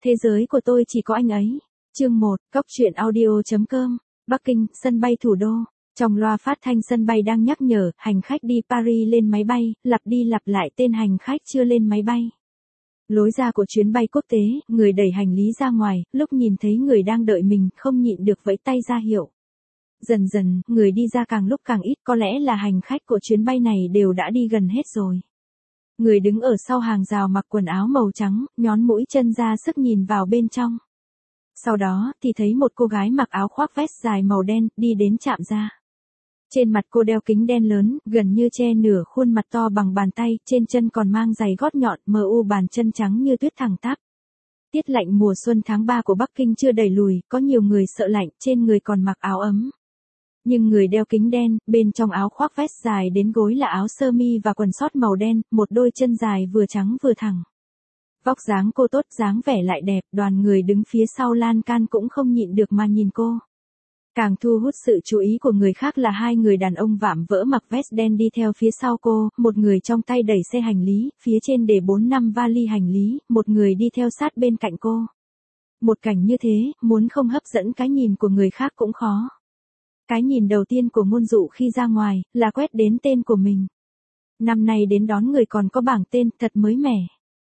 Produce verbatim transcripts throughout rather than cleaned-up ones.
Thế giới của tôi chỉ có anh ấy. Chương một, Cóc truyện audio chấm com. Bắc Kinh, sân bay thủ đô. Trong loa phát thanh sân bay đang nhắc nhở, hành khách đi Paris lên máy bay, lặp đi lặp lại tên hành khách chưa lên máy bay. Lối ra của chuyến bay quốc tế, người đẩy hành lý ra ngoài, lúc nhìn thấy người đang đợi mình, không nhịn được vẫy tay ra hiệu. Dần dần, người đi ra càng lúc càng ít, có lẽ là hành khách của chuyến bay này đều đã đi gần hết rồi. Người đứng ở sau hàng rào mặc quần áo màu trắng, nhón mũi chân ra sức nhìn vào bên trong. Sau đó, thì thấy một cô gái mặc áo khoác vest dài màu đen, đi đến chạm ra. Trên mặt cô đeo kính đen lớn, gần như che nửa khuôn mặt to bằng bàn tay, trên chân còn mang giày gót nhọn, mờ u bàn chân trắng như tuyết thẳng tắp. Tiết lạnh mùa xuân tháng ba của Bắc Kinh chưa đẩy lùi, có nhiều người sợ lạnh, trên người còn mặc áo ấm. Nhưng người đeo kính đen, bên trong áo khoác vest dài đến gối là áo sơ mi và quần sót màu đen, một đôi chân dài vừa trắng vừa thẳng. Vóc dáng cô tốt, dáng vẻ lại đẹp, đoàn người đứng phía sau lan can cũng không nhịn được mà nhìn cô. Càng thu hút sự chú ý của người khác là hai người đàn ông vạm vỡ mặc vest đen đi theo phía sau cô, một người trong tay đẩy xe hành lý, phía trên để bốn năm vali hành lý, một người đi theo sát bên cạnh cô. Một cảnh như thế, muốn không hấp dẫn cái nhìn của người khác cũng khó. Cái nhìn đầu tiên của Ngôn Dụ khi ra ngoài, là quét đến tên của mình. Năm nay đến đón người còn có bảng tên, thật mới mẻ.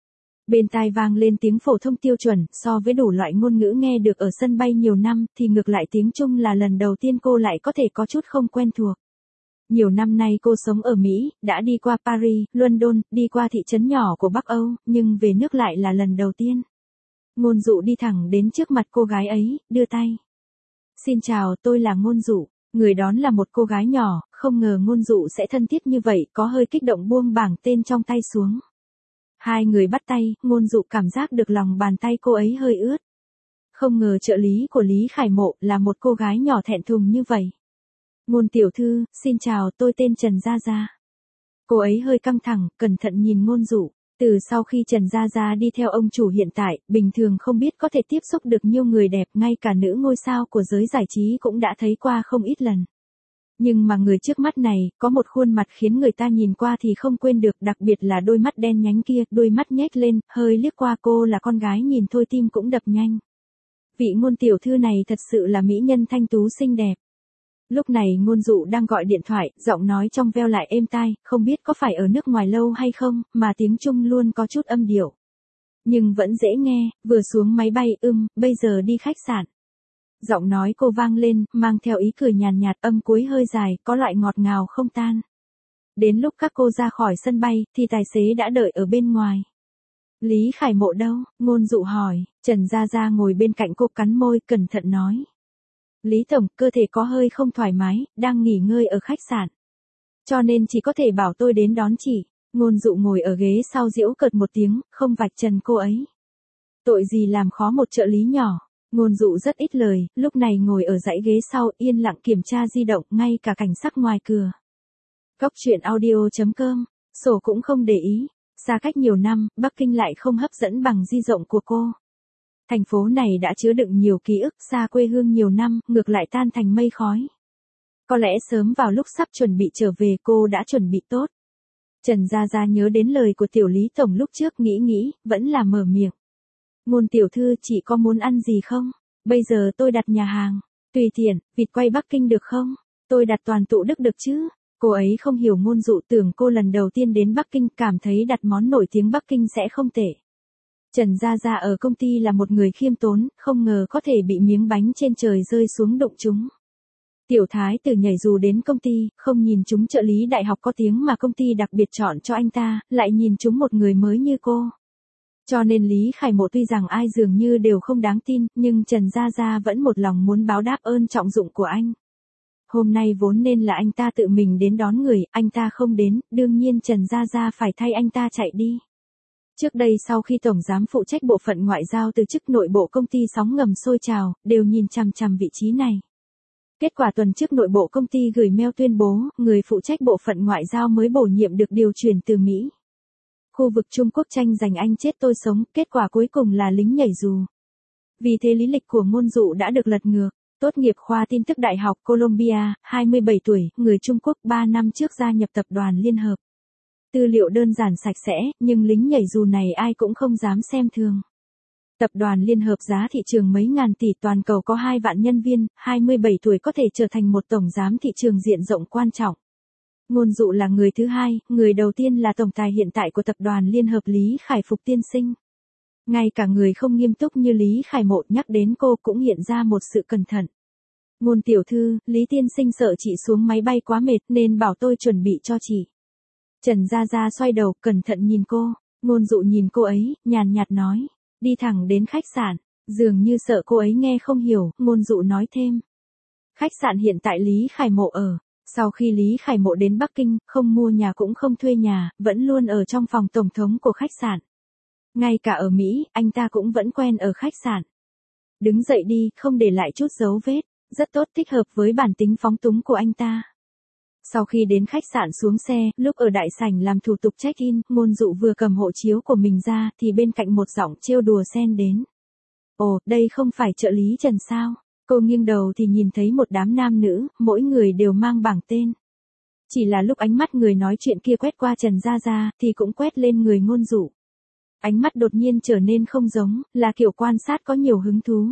Bên tai vang lên tiếng phổ thông tiêu chuẩn, so với đủ loại ngôn ngữ nghe được ở sân bay nhiều năm, thì ngược lại tiếng Trung là lần đầu tiên cô lại có thể có chút không quen thuộc. Nhiều năm nay cô sống ở Mỹ, đã đi qua Paris, London, đi qua thị trấn nhỏ của Bắc Âu, nhưng về nước lại là lần đầu tiên. Ngôn Dụ đi thẳng đến trước mặt cô gái ấy, đưa tay. Xin chào, tôi là Ngôn Dụ. Người đón là một cô gái nhỏ, không ngờ Ngôn Dụ sẽ thân thiết như vậy, có hơi kích động buông bảng tên trong tay xuống. Hai người bắt tay, Ngôn Dụ cảm giác được lòng bàn tay cô ấy hơi ướt. Không ngờ trợ lý của Lý Khải Mộ là một cô gái nhỏ thẹn thùng như vậy. Ngôn tiểu thư, xin chào, tôi tên Trần Gia Gia. Cô ấy hơi căng thẳng, cẩn thận nhìn Ngôn Dụ. Từ sau khi Trần Gia Gia đi theo ông chủ hiện tại, bình thường không biết có thể tiếp xúc được nhiều người đẹp, ngay cả nữ ngôi sao của giới giải trí cũng đã thấy qua không ít lần. Nhưng mà người trước mắt này, có một khuôn mặt khiến người ta nhìn qua thì không quên được, đặc biệt là đôi mắt đen nhánh kia, đôi mắt nhếch lên, hơi liếc qua cô là con gái nhìn thôi tim cũng đập nhanh. Vị Ngôn tiểu thư này thật sự là mỹ nhân thanh tú xinh đẹp. Lúc này Ngôn Dụ đang gọi điện thoại, giọng nói trong veo lại êm tai, không biết có phải ở nước ngoài lâu hay không, mà tiếng Trung luôn có chút âm điệu. Nhưng vẫn dễ nghe, vừa xuống máy bay, ưm, bây giờ đi khách sạn. Giọng nói cô vang lên, mang theo ý cười nhàn nhạt, âm cuối hơi dài, có loại ngọt ngào không tan. Đến lúc các cô ra khỏi sân bay, thì tài xế đã đợi ở bên ngoài. Lý Khải Mộ đâu? Ngôn Dụ hỏi. Trần Gia Gia ngồi bên cạnh cô cắn môi, cẩn thận nói. Lý Tổng, cơ thể có hơi không thoải mái, đang nghỉ ngơi ở khách sạn. Cho nên chỉ có thể bảo tôi đến đón chị. Ngôn Dụ ngồi ở ghế sau giễu cợt một tiếng, không vạch trần cô ấy. Tội gì làm khó một trợ lý nhỏ. Ngôn Dụ rất ít lời, lúc này ngồi ở dãy ghế sau, yên lặng kiểm tra di động, ngay cả cảnh sắc ngoài cửa. Cóc truyện audio chấm com, sổ cũng không để ý. Xa cách nhiều năm, Bắc Kinh lại không hấp dẫn bằng di động của cô. Thành phố này đã chứa đựng nhiều ký ức, xa quê hương nhiều năm, ngược lại tan thành mây khói. Có lẽ sớm vào lúc sắp chuẩn bị trở về cô đã chuẩn bị tốt. Trần Gia Gia nhớ đến lời của tiểu Lý Tổng lúc trước, nghĩ nghĩ, vẫn là mở miệng. Ngôn tiểu thư, chị có muốn ăn gì không? Bây giờ tôi đặt nhà hàng. Tùy tiện, vịt quay Bắc Kinh được không? Tôi đặt toàn tụ Đức được chứ? Cô ấy không hiểu Ngôn Dụ, tưởng cô lần đầu tiên đến Bắc Kinh, cảm thấy đặt món nổi tiếng Bắc Kinh sẽ không tệ. Trần Gia Gia ở công ty là một người khiêm tốn, không ngờ có thể bị miếng bánh trên trời rơi xuống đụng chúng. Tiểu thái tử nhảy dù đến công ty, không nhìn chúng trợ lý đại học có tiếng mà công ty đặc biệt chọn cho anh ta, lại nhìn chúng một người mới như cô. Cho nên Lý Khải Mộ tuy rằng ai dường như đều không đáng tin, nhưng Trần Gia Gia vẫn một lòng muốn báo đáp ơn trọng dụng của anh. Hôm nay vốn nên là anh ta tự mình đến đón người, anh ta không đến, đương nhiên Trần Gia Gia phải thay anh ta chạy đi. Trước đây sau khi Tổng giám phụ trách bộ phận ngoại giao từ chức, nội bộ công ty sóng ngầm sôi trào, đều nhìn chằm chằm vị trí này. Kết quả tuần trước nội bộ công ty gửi mail tuyên bố, người phụ trách bộ phận ngoại giao mới bổ nhiệm được điều chuyển từ Mỹ. Khu vực Trung Quốc tranh giành anh chết tôi sống, kết quả cuối cùng là lính nhảy dù. Vì thế lý lịch của Ngôn Dụ đã được lật ngược. Tốt nghiệp khoa tin tức Đại học Columbia, hai mươi bảy tuổi, người Trung Quốc, ba năm trước gia nhập tập đoàn Liên Hợp. Tư liệu đơn giản sạch sẽ, nhưng lính nhảy dù này ai cũng không dám xem thường. Tập đoàn Liên Hợp giá thị trường mấy ngàn tỷ, toàn cầu có hai vạn nhân viên, hai mươi bảy tuổi có thể trở thành một tổng giám thị trường diện rộng quan trọng. Ngôn Dụ là người thứ hai, người đầu tiên là tổng tài hiện tại của Tập đoàn Liên Hợp Lý Khải Phục tiên sinh. Ngay cả người không nghiêm túc như Lý Khải Mộ nhắc đến cô cũng hiện ra một sự cẩn thận. Ngôn tiểu thư, Lý tiên sinh sợ chị xuống máy bay quá mệt nên bảo tôi chuẩn bị cho chị. Trần Gia Gia xoay đầu cẩn thận nhìn cô, Ngôn Dụ nhìn cô ấy, nhàn nhạt nói, đi thẳng đến khách sạn, dường như sợ cô ấy nghe không hiểu, Ngôn Dụ nói thêm. Khách sạn hiện tại Lý Khải Mộ ở, sau khi Lý Khải Mộ đến Bắc Kinh, không mua nhà cũng không thuê nhà, vẫn luôn ở trong phòng tổng thống của khách sạn. Ngay cả ở Mỹ, anh ta cũng vẫn quen ở khách sạn. Đứng dậy đi, không để lại chút dấu vết, rất tốt, thích hợp với bản tính phóng túng của anh ta. Sau khi đến khách sạn xuống xe, lúc ở đại sảnh làm thủ tục check-in, Ngôn Dụ vừa cầm hộ chiếu của mình ra thì bên cạnh một giọng trêu đùa xen đến. Ồ, đây không phải trợ lý Trần sao? Cô nghiêng đầu thì nhìn thấy một đám nam nữ, mỗi người đều mang bảng tên. Chỉ là lúc ánh mắt người nói chuyện kia quét qua Trần Gia Gia thì cũng quét lên người Ngôn Dụ. Ánh mắt đột nhiên trở nên không giống, là kiểu quan sát có nhiều hứng thú.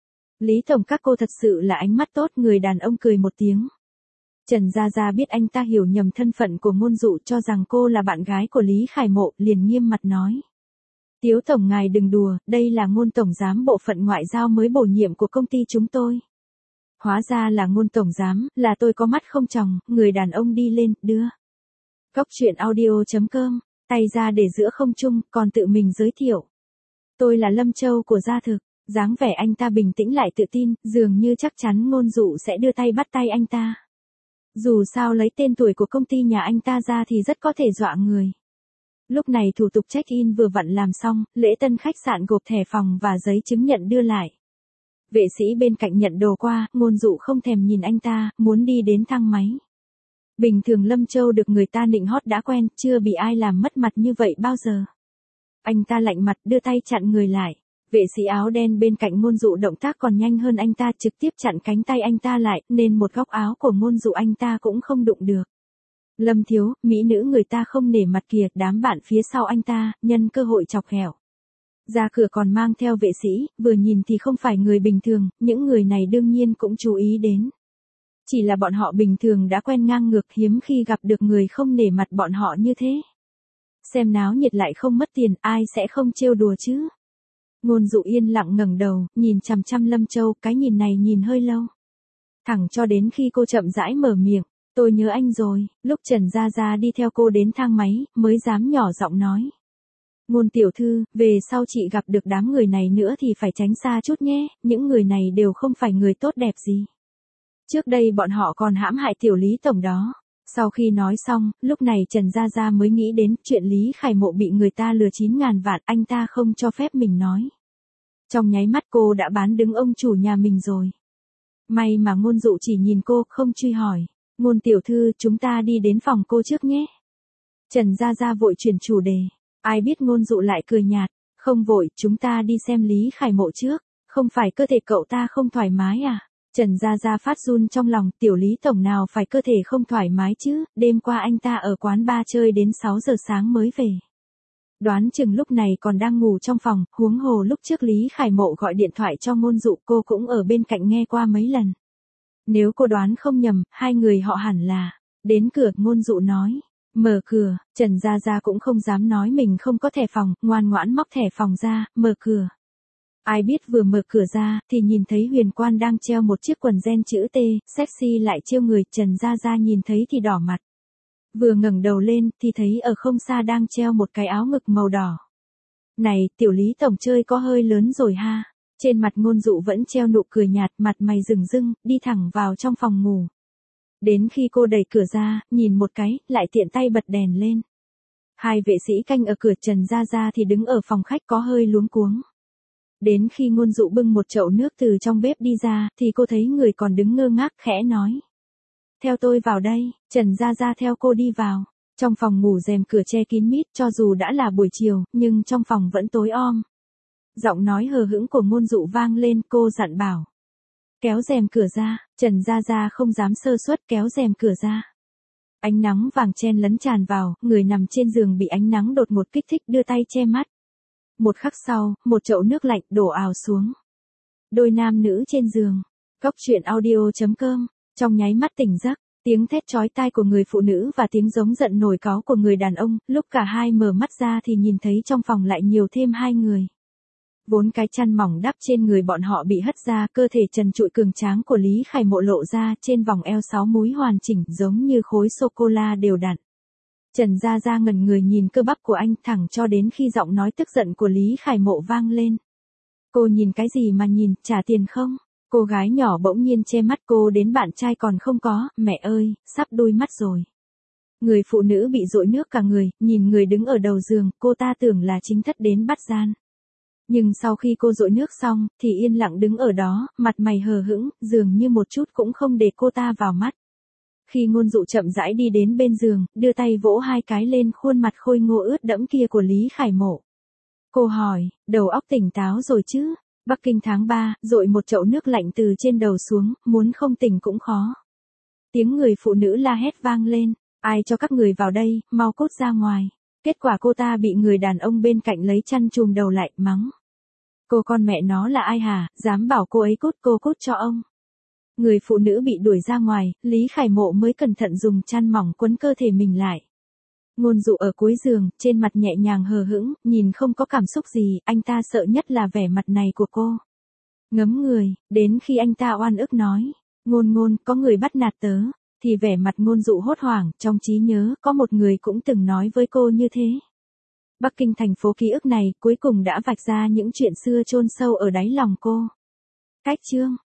Lý tổng, các cô thật sự là ánh mắt tốt, người đàn ông cười một tiếng. Trần Gia Gia biết anh ta hiểu nhầm thân phận của Ngôn Dụ, cho rằng cô là bạn gái của Lý Khải Mộ, liền nghiêm mặt nói. Tiếu tổng ngài đừng đùa, đây là Ngôn tổng giám bộ phận ngoại giao mới bổ nhiệm của công ty chúng tôi. Hóa ra là Ngôn tổng giám, là tôi có mắt không tròng, người đàn ông đi lên, đưa. Cóc truyện audio chấm com, tay ra để giữa không trung, còn tự mình giới thiệu. Tôi là Lâm Châu của Gia Thực, dáng vẻ anh ta bình tĩnh lại tự tin, dường như chắc chắn Ngôn Dụ sẽ đưa tay bắt tay anh ta. Dù sao lấy tên tuổi của công ty nhà anh ta ra thì rất có thể dọa người. Lúc này thủ tục check-in vừa vặn làm xong, lễ tân khách sạn gộp thẻ phòng và giấy chứng nhận đưa lại. Vệ sĩ bên cạnh nhận đồ qua, Ngôn Dụ không thèm nhìn anh ta, muốn đi đến thang máy. Bình thường Lâm Châu được người ta nịnh hót đã quen, chưa bị ai làm mất mặt như vậy bao giờ. Anh ta lạnh mặt đưa tay chặn người lại. Vệ sĩ áo đen bên cạnh Ngôn Dụ động tác còn nhanh hơn anh ta, trực tiếp chặn cánh tay anh ta lại, nên một góc áo của Ngôn Dụ anh ta cũng không đụng được. Lâm thiếu, mỹ nữ người ta không nể mặt kìa, đám bạn phía sau anh ta, nhân cơ hội chọc ghẹo. Ra cửa còn mang theo vệ sĩ, vừa nhìn thì không phải người bình thường, những người này đương nhiên cũng chú ý đến. Chỉ là bọn họ bình thường đã quen ngang ngược, hiếm khi gặp được người không nể mặt bọn họ như thế. Xem náo nhiệt lại không mất tiền, ai sẽ không trêu đùa chứ. Ngôn Dụ yên lặng ngẩng đầu, nhìn chằm chằm Lâm Châu, cái nhìn này nhìn hơi lâu. Thẳng cho đến khi cô chậm rãi mở miệng, tôi nhớ anh rồi, lúc Trần Gia Gia đi theo cô đến thang máy, mới dám nhỏ giọng nói. Ngôn tiểu thư, về sau chị gặp được đám người này nữa thì phải tránh xa chút nhé, những người này đều không phải người tốt đẹp gì. Trước đây bọn họ còn hãm hại tiểu Lý tổng đó. Sau khi nói xong, lúc này Trần Gia Gia mới nghĩ đến chuyện Lý Khải Mộ bị người ta lừa chín ngàn vạn, anh ta không cho phép mình nói. Trong nháy mắt cô đã bán đứng ông chủ nhà mình rồi. May mà Ngôn Dụ chỉ nhìn cô, không truy hỏi. Ngôn tiểu thư, chúng ta đi đến phòng cô trước nhé. Trần Gia Gia vội chuyển chủ đề. Ai biết Ngôn Dụ lại cười nhạt. Không vội, chúng ta đi xem Lý Khải Mộ trước. Không phải cơ thể cậu ta không thoải mái à? Trần Gia Gia phát run trong lòng, tiểu Lý tổng nào phải cơ thể không thoải mái chứ, đêm qua anh ta ở quán bar chơi đến sáu giờ sáng mới về. Đoán chừng lúc này còn đang ngủ trong phòng, huống hồ lúc trước Lý Khải Mộ gọi điện thoại cho Ngôn Dụ, cô cũng ở bên cạnh nghe qua mấy lần. Nếu cô đoán không nhầm, hai người họ hẳn là. Đến cửa, Ngôn Dụ nói. Mở cửa, Trần Gia Gia cũng không dám nói mình không có thẻ phòng, ngoan ngoãn móc thẻ phòng ra, mở cửa. Ai biết vừa mở cửa ra, thì nhìn thấy Huyền Quan đang treo một chiếc quần ren chữ T, sexy lại trêu người, Trần Gia Gia nhìn thấy thì đỏ mặt. Vừa ngẩng đầu lên, thì thấy ở không xa đang treo một cái áo ngực màu đỏ. Này, tiểu Lý tổng chơi có hơi lớn rồi ha. Trên mặt Ngôn Dụ vẫn treo nụ cười nhạt, mặt mày rừng rưng, đi thẳng vào trong phòng ngủ. Đến khi cô đẩy cửa ra, nhìn một cái, lại tiện tay bật đèn lên. Hai vệ sĩ canh ở cửa, Trần Gia Gia thì đứng ở phòng khách có hơi luống cuống. Đến khi Ngôn Dụ bưng một chậu nước từ trong bếp đi ra, thì cô thấy người còn đứng ngơ ngác, khẽ nói. Theo tôi vào đây. Trần Gia Gia theo cô đi vào. Trong phòng ngủ rèm cửa che kín mít, cho dù đã là buổi chiều, nhưng trong phòng vẫn tối om. Giọng nói hờ hững của Ngôn Dụ vang lên, cô dặn bảo. Kéo rèm cửa ra. Trần Gia Gia không dám sơ suất, kéo rèm cửa ra. Ánh nắng vàng chen lấn tràn vào, người nằm trên giường bị ánh nắng đột ngột kích thích đưa tay che mắt. một khắc sau, một chậu nước lạnh đổ ào xuống. Đôi nam nữ trên giường. Góc truyện audio chấm com. Trong nháy mắt tỉnh giấc, tiếng thét chói tai của người phụ nữ và tiếng giống giận nổi cáu của người đàn ông, lúc cả hai mở mắt ra thì nhìn thấy trong phòng lại nhiều thêm hai người. Vốn cái chăn mỏng đắp trên người bọn họ bị hất ra, cơ thể trần trụi cường tráng của Lý Khải Mộ lộ ra, trên vòng eo sáu múi hoàn chỉnh giống như khối sô-cô-la đều đặn. Trần Gia Gia ngẩn người nhìn cơ bắp của anh thẳng cho đến khi giọng nói tức giận của Lý Khải Mộ vang lên. Cô nhìn cái gì mà nhìn, trả tiền không? Cô gái nhỏ bỗng nhiên che mắt, cô đến bạn trai còn không có, mẹ ơi, sắp đôi mắt rồi. Người phụ nữ bị dội nước cả người, nhìn người đứng ở đầu giường, cô ta tưởng là chính thất đến bắt gian. Nhưng sau khi cô dội nước xong, thì yên lặng đứng ở đó, mặt mày hờ hững, dường như một chút cũng không để cô ta vào mắt. Khi Ngôn Dụ chậm rãi đi đến bên giường, đưa tay vỗ hai cái lên khuôn mặt khôi ngô ướt đẫm kia của Lý Khải Mộ. Cô hỏi, đầu óc tỉnh táo rồi chứ? Bắc Kinh tháng ba, dội một chậu nước lạnh từ trên đầu xuống, muốn không tỉnh cũng khó. Tiếng người phụ nữ la hét vang lên, ai cho các người vào đây, mau cút ra ngoài. Kết quả cô ta bị người đàn ông bên cạnh lấy chăn trùm đầu lại, mắng. Cô con mẹ nó là ai hả, dám bảo cô ấy cút, cô cút cho ông. Người phụ nữ bị đuổi ra ngoài, Lý Khải Mộ mới cẩn thận dùng chăn mỏng quấn cơ thể mình lại. Ngôn Dụ ở cuối giường, trên mặt nhẹ nhàng hờ hững, nhìn không có cảm xúc gì, anh ta sợ nhất là vẻ mặt này của cô. Ngấm người, đến khi anh ta oan ức nói, Ngôn Ngôn, có người bắt nạt tớ, thì vẻ mặt Ngôn Dụ hốt hoảng, trong trí nhớ, có một người cũng từng nói với cô như thế. Bắc Kinh thành phố ký ức này, cuối cùng đã vạch ra những chuyện xưa chôn sâu ở đáy lòng cô. Cách chương